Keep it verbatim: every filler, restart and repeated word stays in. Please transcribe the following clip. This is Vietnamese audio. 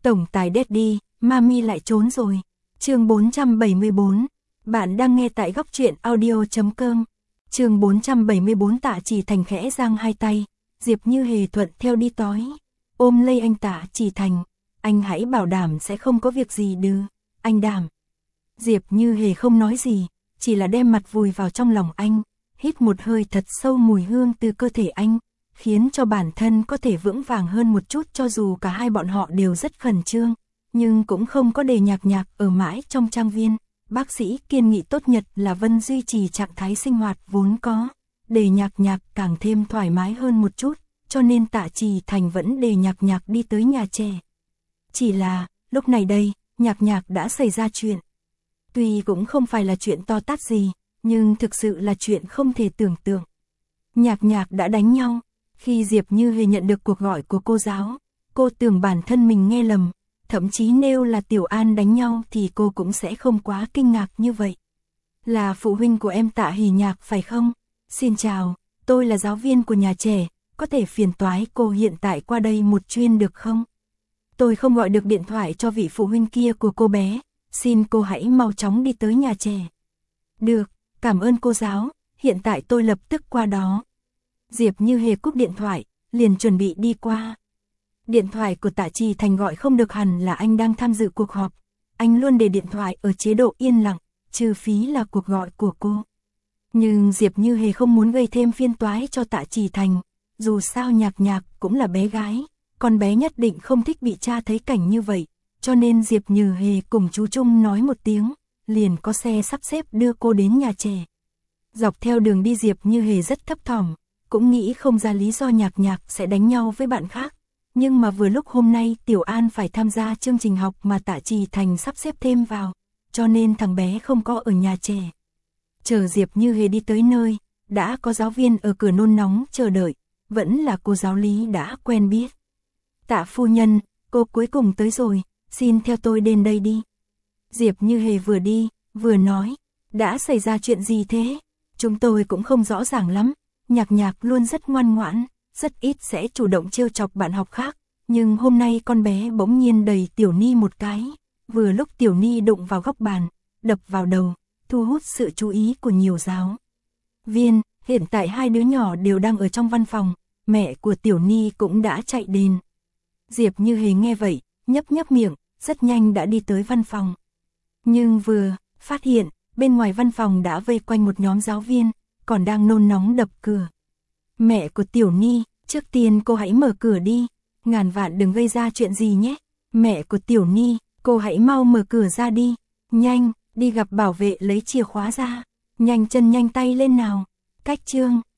Tổng tài Daddy, Mami lại trốn rồi. Chương bốn trăm bảy mươi bốn. Bạn đang nghe tại góc truyện audio chấm com. Chương bốn trăm bảy mươi bốn. Tạ Chỉ Thành khẽ giang hai tay, Diệp Như Hề thuận theo đi tới, ôm lấy anh Tạ Chỉ Thành. Anh hãy bảo đảm sẽ không có việc gì đừ, anh đảm. Diệp Như Hề không nói gì, chỉ là đem mặt vùi vào trong lòng anh, hít một hơi thật sâu mùi hương từ cơ thể anh, khiến cho bản thân có thể vững vàng hơn một chút. Cho dù cả hai bọn họ đều rất khẩn trương, nhưng cũng không có để Nhạc Nhạc ở mãi trong trang viên. Bác sĩ kiên nghị tốt nhất là Vân duy trì trạng thái sinh hoạt vốn có, để Nhạc Nhạc càng thêm thoải mái hơn một chút, cho nên Tạ Chỉ Thành vẫn để Nhạc Nhạc đi tới nhà trẻ. Chỉ là, lúc này đây, Nhạc Nhạc đã xảy ra chuyện. Tuy cũng không phải là chuyện to tát gì, nhưng thực sự là chuyện không thể tưởng tượng. Nhạc Nhạc đã đánh nhau. Khi Diệp Như Hề nhận được cuộc gọi của cô giáo, cô tưởng bản thân mình nghe lầm, thậm chí nếu là Tiểu An đánh nhau thì cô cũng sẽ không quá kinh ngạc như vậy. Là phụ huynh của em Tạ Hỷ Nhạc phải không? Xin chào, tôi là giáo viên của nhà trẻ, có thể phiền toái cô hiện tại qua đây một chuyên được không? Tôi không gọi được điện thoại cho vị phụ huynh kia của cô bé, xin cô hãy mau chóng đi tới nhà trẻ. Được, cảm ơn cô giáo, hiện tại tôi lập tức qua đó. Diệp Như Hề cúp điện thoại, liền chuẩn bị đi qua. Điện thoại của Tạ Chỉ Thành gọi không được, hẳn là anh đang tham dự cuộc họp. Anh luôn để điện thoại ở chế độ yên lặng, trừ phí là cuộc gọi của cô. Nhưng Diệp Như Hề không muốn gây thêm phiền toái cho Tạ Chỉ Thành. Dù sao Nhạc Nhạc cũng là bé gái, con bé nhất định không thích bị cha thấy cảnh như vậy. Cho nên Diệp Như Hề cùng chú Trung nói một tiếng, liền có xe sắp xếp đưa cô đến nhà trẻ. Dọc theo đường đi Diệp Như Hề rất thấp thỏm, cũng nghĩ không ra lý do Nhạc Nhạc sẽ đánh nhau với bạn khác. Nhưng mà vừa lúc hôm nay Tiểu An phải tham gia chương trình học mà Tạ Chỉ Thành sắp xếp thêm vào, cho nên thằng bé không có ở nhà trẻ. Chờ Diệp Như Hề đi tới nơi, đã có giáo viên ở cửa nôn nóng chờ đợi, vẫn là cô giáo lý đã quen biết. Tạ phu nhân, cô cuối cùng tới rồi, xin theo tôi đến đây đi. Diệp Như Hề vừa đi, vừa nói, đã xảy ra chuyện gì thế? Chúng tôi cũng không rõ ràng lắm. Nhạc Nhạc luôn rất ngoan ngoãn, rất ít sẽ chủ động trêu chọc bạn học khác, nhưng hôm nay con bé bỗng nhiên đẩy Tiểu Ni một cái, vừa lúc Tiểu Ni đụng vào góc bàn, đập vào đầu, thu hút sự chú ý của nhiều giáo viên. Hiện tại hai đứa nhỏ đều đang ở trong văn phòng, mẹ của Tiểu Ni cũng đã chạy đến. Diệp Như Hề nghe vậy, nhấp nhấp miệng, rất nhanh đã đi tới văn phòng. Nhưng vừa phát hiện, bên ngoài văn phòng đã vây quanh một nhóm giáo viên, còn đang nôn nóng đập cửa. Mẹ của Tiểu Ni, trước tiên cô hãy mở cửa đi, ngàn vạn đừng gây ra chuyện gì nhé. Mẹ của Tiểu Ni, cô hãy mau mở cửa ra đi, nhanh, đi gặp bảo vệ lấy chìa khóa ra, nhanh chân nhanh tay lên nào. Cách chương